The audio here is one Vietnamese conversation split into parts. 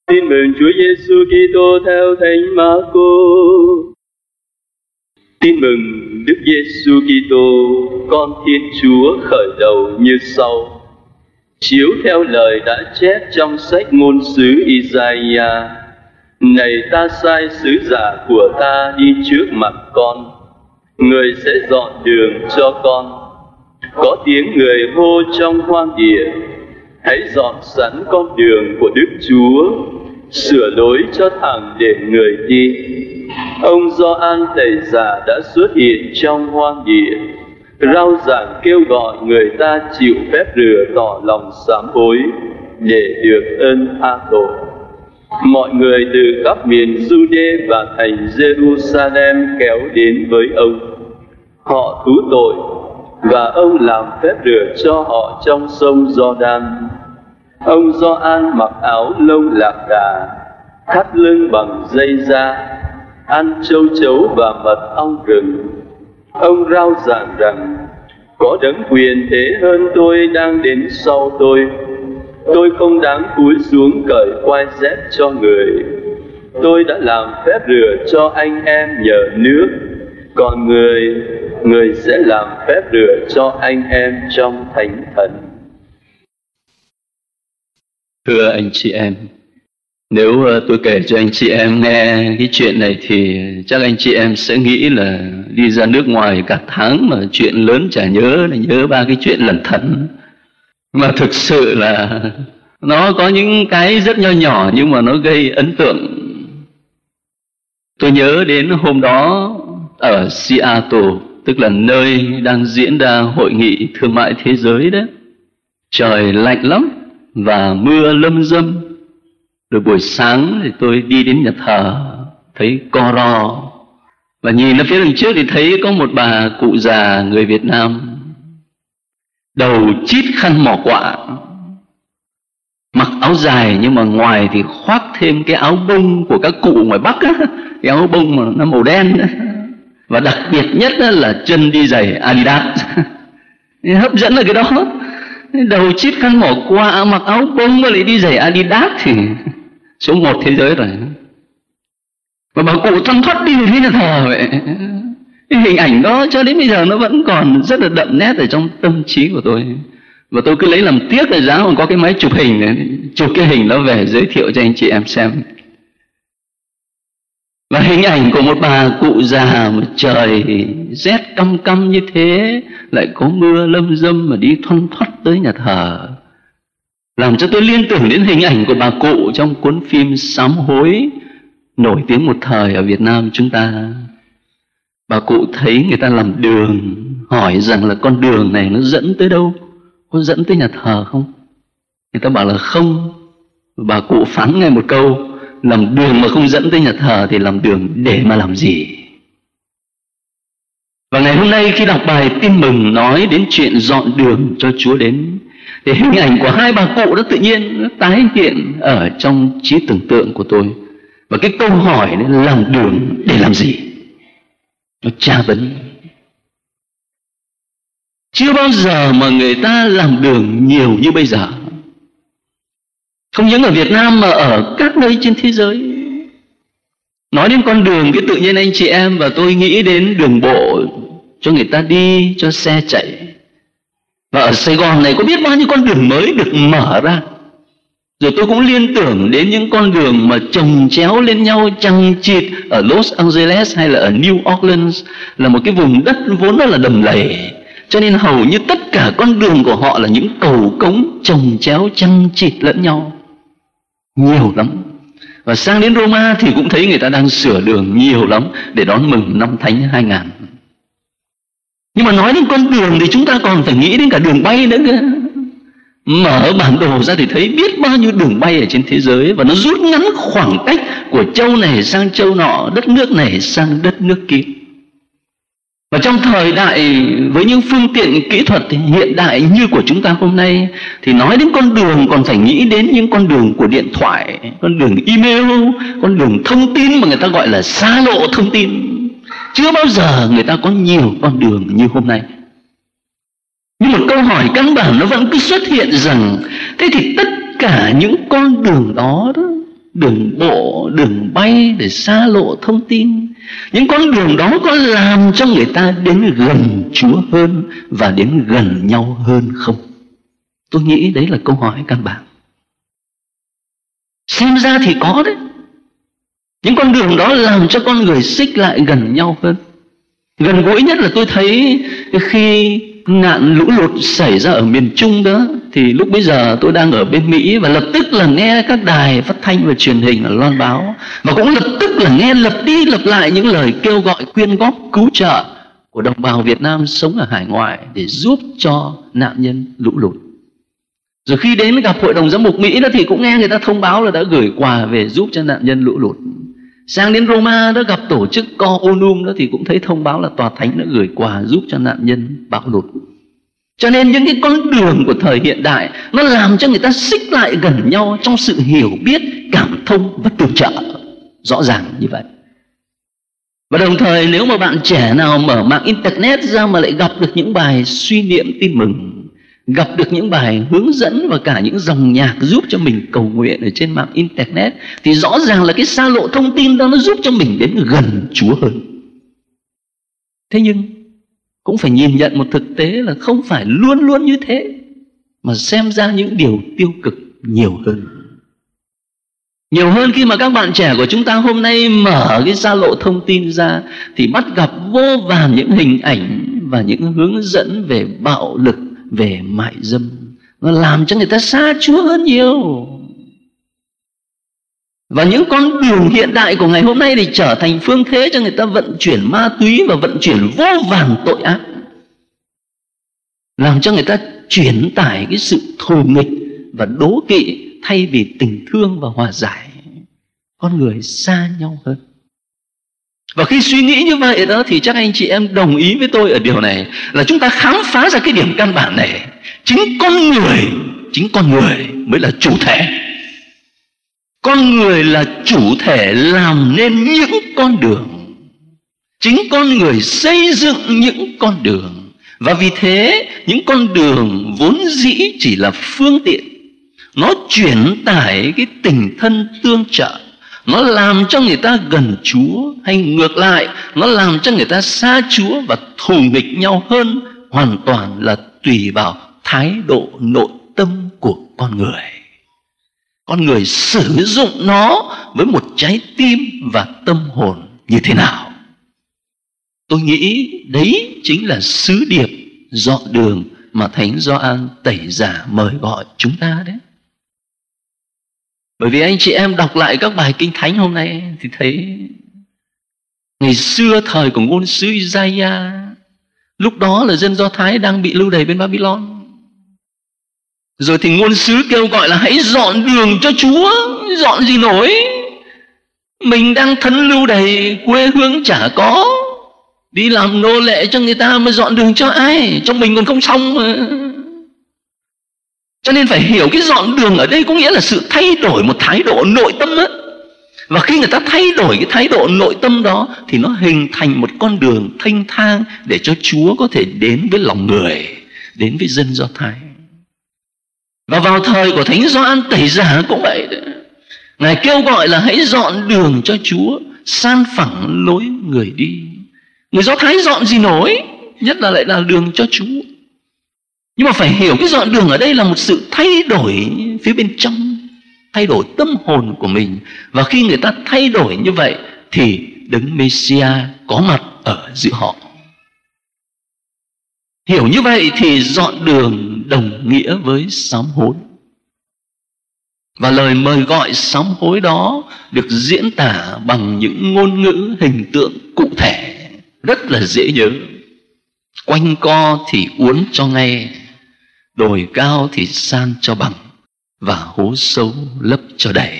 Tin mừng Chúa Giêsu Kitô theo Thánh Marco. Tin mừng Đức Giêsu Kitô, con Thiên Chúa khởi đầu như sau. Chiếu theo lời đã chép trong sách ngôn sứ Isaiah: Này, ta sai sứ giả của ta đi trước mặt con, người sẽ dọn đường cho con. Có tiếng người hô trong hoang địa: Hãy dọn sẵn con đường của Đức Chúa, sửa lối cho thẳng để người đi. Ông Gioan Tẩy Giả đã xuất hiện trong hoang địa, rao giảng kêu gọi người ta chịu phép rửa tỏ lòng sám hối để được ơn tha tội. Mọi người từ khắp miền Giu-đê và thành Jerusalem kéo đến với ông. Họ thú tội và ông làm phép rửa cho họ trong sông Giođan. Ông Gioan mặc áo lông lạc đà, thắt lưng bằng dây da, ăn châu chấu và mật ong rừng. Ông rao giảng rằng: Có đấng quyền thế hơn tôi đang đến sau tôi. Tôi không đáng cúi xuống cởi quai dép cho người. Tôi đã làm phép rửa cho anh em nhờ nước, còn người sẽ làm phép rửa cho anh em trong thánh thần. Thưa anh chị em, nếu tôi kể cho anh chị em nghe cái chuyện này thì chắc anh chị em sẽ nghĩ là đi ra nước ngoài cả tháng mà chuyện lớn chả nhớ, là nhớ ba cái chuyện lẩn thẩn. Mà thực sự là nó có những cái rất nho nhỏ nhưng mà nó gây ấn tượng. Tôi nhớ đến hôm đó ở Seattle, tức là nơi đang diễn ra hội nghị thương mại thế giới đấy. Trời lạnh lắm và mưa lâm râm. Rồi buổi sáng thì tôi đi đến nhà thờ, thấy co ro. Và nhìn ở phía đằng trước thì thấy có một bà cụ già người Việt Nam, đầu chít khăn mỏ quạ, mặc áo dài nhưng mà ngoài thì khoác thêm cái áo bông của các cụ ngoài Bắc á, cái áo bông mà nó màu đen á. Và đặc biệt nhất là chân đi giày Adidas. Hấp dẫn là cái đó. Đầu chít khăn mỏ quạ, mặc áo bông mà lại đi giày Adidas thì số 1 thế giới rồi. Và bà cụ thoăn thoắt đi đến nhà thờ vậy. Cái hình ảnh đó cho đến bây giờ nó vẫn còn rất là đậm nét ở trong tâm trí của tôi. Và tôi cứ lấy làm tiếc là giá còn có cái máy chụp hình này, chụp cái hình đó về giới thiệu cho anh chị em xem. Và hình ảnh của một bà cụ già mà trời rét căm căm như thế, lại có mưa lâm râm mà đi thoăn thoắt tới nhà thờ, làm cho tôi liên tưởng đến hình ảnh của bà cụ trong cuốn phim Sám Hối nổi tiếng một thời ở Việt Nam chúng ta. Bà cụ thấy người ta làm đường, hỏi rằng là con đường này nó dẫn tới đâu? Có dẫn tới nhà thờ không? Người ta bảo là không. Bà cụ phán ngay một câu: làm đường mà không dẫn tới nhà thờ thì làm đường để mà làm gì? Và ngày hôm nay khi đọc bài tin mừng nói đến chuyện dọn đường cho Chúa đến, thì hình ảnh của hai bà cụ đó tự nhiên nó tái hiện ở trong trí tưởng tượng của tôi. Và cái câu hỏi này, làm đường để làm gì, nó tra vấn. Chưa bao giờ mà người ta làm đường nhiều như bây giờ. Không những ở Việt Nam mà ở các nơi trên thế giới. Nói đến con đường, cái tự nhiên anh chị em và tôi nghĩ đến đường bộ cho người ta đi, cho xe chạy. Và ở Sài Gòn này có biết bao nhiêu con đường mới được mở ra. Rồi tôi cũng liên tưởng đến những con đường mà chồng chéo lên nhau chằng chịt ở Los Angeles hay là ở New Orleans, là một cái vùng đất vốn rất là đầm lầy. Cho nên hầu như tất cả con đường của họ là những cầu cống chồng chéo chằng chịt lẫn nhau. Nhiều lắm. Và sang đến Roma thì cũng thấy người ta đang sửa đường nhiều lắm để đón mừng năm Thánh 2000. Nhưng mà nói đến con đường thì chúng ta còn phải nghĩ đến cả đường bay nữa cơ. Mở bản đồ ra thì thấy biết bao nhiêu đường bay ở trên thế giới, và nó rút ngắn khoảng cách của châu này sang châu nọ, đất nước này sang đất nước kia. Và trong thời đại với những phương tiện kỹ thuật hiện đại như của chúng ta hôm nay, thì nói đến con đường còn phải nghĩ đến những con đường của điện thoại, con đường email, con đường thông tin mà người ta gọi là xa lộ thông tin. Chưa bao giờ người ta có nhiều con đường như hôm nay. Nhưng một câu hỏi căn bản nó vẫn cứ xuất hiện rằng thế thì tất cả những con đường đó đường bộ, đường bay để xa lộ thông tin. Những con đường đó có làm cho người ta đến gần Chúa hơn và đến gần nhau hơn không? Tôi nghĩ đấy là câu hỏi căn bản. Xem ra thì có đấy. Những con đường đó làm cho con người xích lại gần nhau hơn. Gần gũi nhất là tôi thấy khi nạn lũ lụt xảy ra ở miền Trung đó, thì lúc bấy giờ tôi đang ở bên Mỹ và lập tức là nghe các đài phát thanh và truyền hình là loan báo, và cũng lập tức là nghe lặp đi lặp lại những lời kêu gọi quyên góp cứu trợ của đồng bào Việt Nam sống ở hải ngoại để giúp cho nạn nhân lũ lụt. Rồi khi đến gặp Hội đồng Giám mục Mỹ đó thì cũng nghe người ta thông báo là đã gửi quà về giúp cho nạn nhân lũ lụt. Sang đến Roma đó gặp tổ chức Co Onum đó thì cũng thấy thông báo là Tòa Thánh đã gửi quà giúp cho nạn nhân bão lụt. Cho nên những cái con đường của thời hiện đại nó làm cho người ta xích lại gần nhau trong sự hiểu biết, cảm thông và tương trợ. Rõ ràng như vậy. Và đồng thời nếu mà bạn trẻ nào mở mạng Internet ra mà lại gặp được những bài suy niệm tin mừng, gặp được những bài hướng dẫn và cả những dòng nhạc giúp cho mình cầu nguyện ở trên mạng Internet, thì rõ ràng là cái xa lộ thông tin đó nó giúp cho mình đến gần Chúa hơn. Thế nhưng cũng phải nhìn nhận một thực tế là không phải luôn luôn như thế, mà xem ra những điều tiêu cực nhiều hơn. Nhiều hơn khi mà các bạn trẻ của chúng ta hôm nay mở cái xa lộ thông tin ra thì bắt gặp vô vàn những hình ảnh và những hướng dẫn về bạo lực, về mại dâm. Nó làm cho người ta xa Chúa hơn nhiều. Và những con đường hiện đại của ngày hôm nay thì trở thành phương thế cho người ta vận chuyển ma túy và vận chuyển vô vàn tội ác, làm cho người ta chuyển tải cái sự thù nghịch và đố kỵ thay vì tình thương và hòa giải. Con người xa nhau hơn. Và khi suy nghĩ như vậy đó thì chắc anh chị em đồng ý với tôi ở điều này, là chúng ta khám phá ra cái điểm căn bản này. Chính con người mới là chủ thể. Con người là chủ thể làm nên những con đường. Chính con người xây dựng những con đường. Và vì thế những con đường vốn dĩ chỉ là phương tiện. Nó chuyển tải cái tình thân tương trợ. Nó làm cho người ta gần Chúa, hay ngược lại, nó làm cho người ta xa Chúa và thù nghịch nhau hơn, hoàn toàn là tùy vào thái độ nội tâm của con người. Con người sử dụng nó với một trái tim và tâm hồn như thế nào? Tôi nghĩ đấy chính là sứ điệp dọn đường mà Thánh Gioan Tẩy Giả mời gọi chúng ta đấy. Bởi vì anh chị em đọc lại các bài kinh thánh hôm nay thì thấy ngày xưa thời của ngôn sứ Isaiah, lúc đó là dân Do Thái đang bị lưu đày bên Babylon. Rồi thì ngôn sứ kêu gọi là hãy dọn đường cho Chúa. Dọn gì nổi, mình đang thân lưu đày, quê hương chả có, đi làm nô lệ cho người ta mà dọn đường cho ai? Trong mình còn không xong mà. Cho nên phải hiểu cái dọn đường ở đây có nghĩa là sự thay đổi một thái độ nội tâm á. Và khi người ta thay đổi cái thái độ nội tâm đó thì nó hình thành một con đường thanh thang để cho Chúa có thể đến với lòng người, đến với dân Do Thái. Và vào thời của Thánh Gioan Tẩy Giả cũng vậy đấy. Ngài kêu gọi là hãy dọn đường cho Chúa, san phẳng lối người đi. Người Do Thái dọn gì nổi, nhất là lại là đường cho Chúa. Nhưng mà phải hiểu cái dọn đường ở đây là một sự thay đổi phía bên trong, thay đổi tâm hồn của mình. Và khi người ta thay đổi như vậy thì Đấng Mêsia có mặt ở giữa họ. Hiểu như vậy thì dọn đường đồng nghĩa với sám hối. Và lời mời gọi sám hối đó được diễn tả bằng những ngôn ngữ hình tượng cụ thể, rất là dễ nhớ. Quanh co thì uốn cho ngay, đồi cao thì san cho bằng, và hố sâu lấp cho đầy.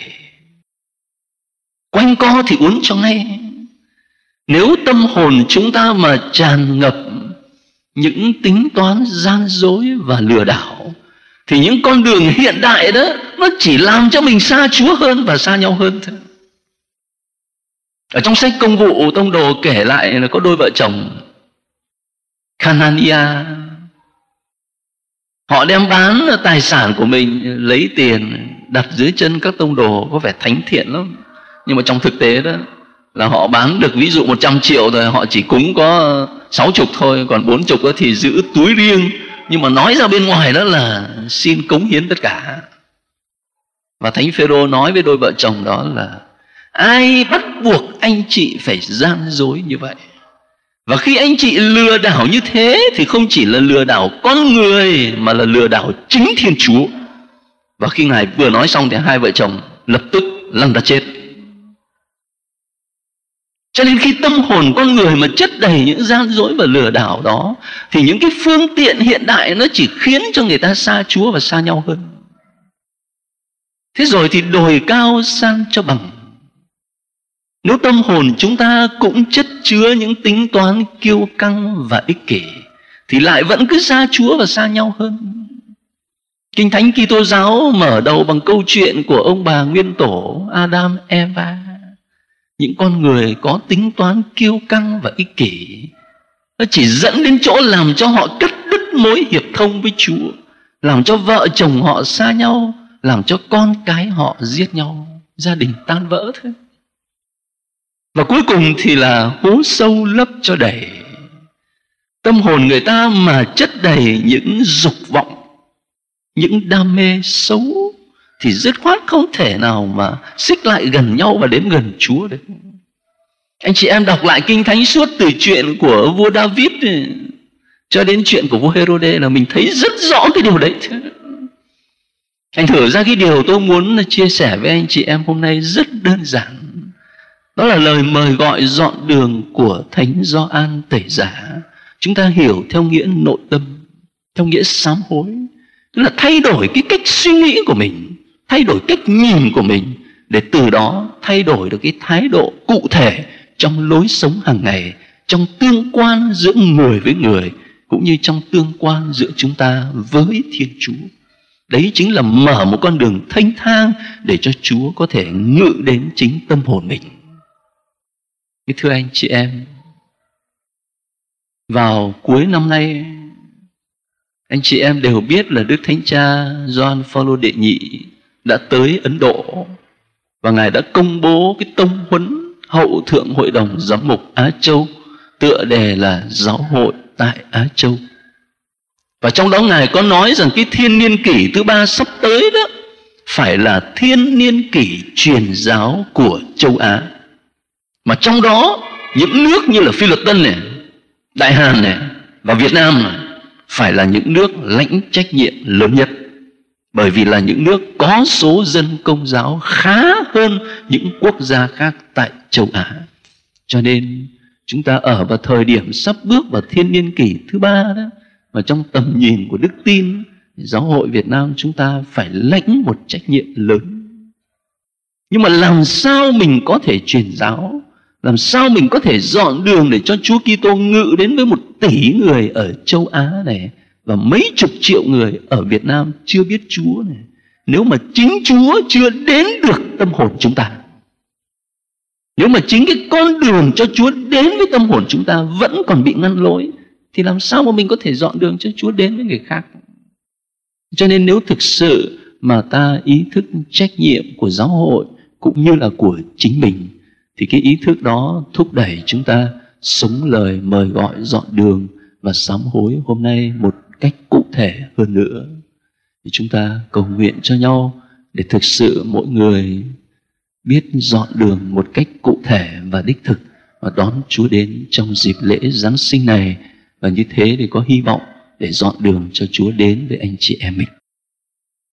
Quanh co thì uốn cho ngay. Nếu tâm hồn chúng ta mà tràn ngập những tính toán gian dối và lừa đảo thì những con đường hiện đại đó nó chỉ làm cho mình xa Chúa hơn và xa nhau hơn thôi. Ở trong sách Công vụ, tông đồ kể lại là có đôi vợ chồng Canania Họ đem bán tài sản của mình, lấy tiền đặt dưới chân các tông đồ, có vẻ thánh thiện lắm. Nhưng mà trong thực tế đó là họ bán được ví dụ 100 triệu rồi, họ chỉ cúng có 60 thôi, còn 40 đó thì giữ túi riêng. Nhưng mà nói ra bên ngoài đó là xin cống hiến tất cả. Và Thánh Phêrô nói với đôi vợ chồng đó là ai bắt buộc anh chị phải gian dối như vậy? Và khi anh chị lừa đảo như thế thì không chỉ là lừa đảo con người mà là lừa đảo chính Thiên Chúa. Và khi Ngài vừa nói xong thì hai vợ chồng lập tức lăn ra chết. Cho nên khi tâm hồn con người mà chất đầy những gian dối và lừa đảo đó, thì những cái phương tiện hiện đại nó chỉ khiến cho người ta xa Chúa và xa nhau hơn. Thế rồi thì đồi cao san cho bằng. Nếu tâm hồn chúng ta cũng chất chứa những tính toán kiêu căng và ích kỷ, thì lại vẫn cứ xa Chúa và xa nhau hơn. Kinh Thánh Kitô giáo mở đầu bằng câu chuyện của ông bà nguyên tổ Adam, Eva. Những con người có tính toán kiêu căng và ích kỷ, nó chỉ dẫn đến chỗ làm cho họ cắt đứt mối hiệp thông với Chúa, làm cho vợ chồng họ xa nhau, làm cho con cái họ giết nhau, gia đình tan vỡ thôi. Và cuối cùng thì là hố sâu lấp cho đầy. Tâm hồn người ta mà chất đầy những dục vọng, những đam mê xấu, thì dứt khoát không thể nào mà xích lại gần nhau và đến gần Chúa được. Anh chị em đọc lại Kinh Thánh suốt từ chuyện của vua David cho đến chuyện của vua Herode là mình thấy rất rõ cái điều đấy. Thành thử ra cái điều tôi muốn chia sẻ với anh chị em hôm nay rất đơn giản. Đó là lời mời gọi dọn đường của Thánh Gioan Tẩy Giả. Chúng ta hiểu theo nghĩa nội tâm, theo nghĩa sám hối. Tức là thay đổi cái cách suy nghĩ của mình, thay đổi cách nhìn của mình, để từ đó thay đổi được cái thái độ cụ thể trong lối sống hàng ngày, trong tương quan giữa người với người, cũng như trong tương quan giữa chúng ta với Thiên Chúa. Đấy chính là mở một con đường thanh thang để cho Chúa có thể ngự đến chính tâm hồn mình. Thưa anh chị em, vào cuối năm nay, anh chị em đều biết là Đức Thánh Cha Gioan Phaolô đệ nhị đã tới Ấn Độ, và Ngài đã công bố cái tông huấn Hậu Thượng Hội đồng Giám mục Á Châu, tựa đề là Giáo hội tại Á Châu. Và trong đó Ngài có nói rằng cái thiên niên kỷ thứ 3 sắp tới đó phải là thiên niên kỷ truyền giáo của châu Á. Mà trong đó những nước như là Philippines này, Đại Hàn này và Việt Nam này phải là những nước lãnh trách nhiệm lớn nhất, bởi vì là những nước có số dân Công giáo khá hơn những quốc gia khác tại châu Á. Cho nên chúng ta ở vào thời điểm sắp bước vào thiên niên kỷ thứ 3 đó, và trong tầm nhìn của đức tin, Giáo hội Việt Nam chúng ta phải lãnh một trách nhiệm lớn. Nhưng mà làm sao mình có thể truyền giáo, làm sao mình có thể dọn đường để cho Chúa Kitô ngự đến với 1 tỷ người ở châu Á này, và mấy chục triệu người ở Việt Nam chưa biết Chúa này, nếu mà chính Chúa chưa đến được tâm hồn chúng ta? Nếu mà chính cái con đường cho Chúa đến với tâm hồn chúng ta vẫn còn bị ngăn lối, thì làm sao mà mình có thể dọn đường cho Chúa đến với người khác? Cho nên nếu thực sự mà ta ý thức trách nhiệm của giáo hội cũng như là của chính mình, thì cái ý thức đó thúc đẩy chúng ta sống lời mời gọi dọn đường và sám hối hôm nay một cách cụ thể hơn nữa. Thì chúng ta cầu nguyện cho nhau để thực sự mỗi người biết dọn đường một cách cụ thể và đích thực, và đón Chúa đến trong dịp lễ Giáng sinh này. Và như thế thì có hy vọng để dọn đường cho Chúa đến với anh chị em mình.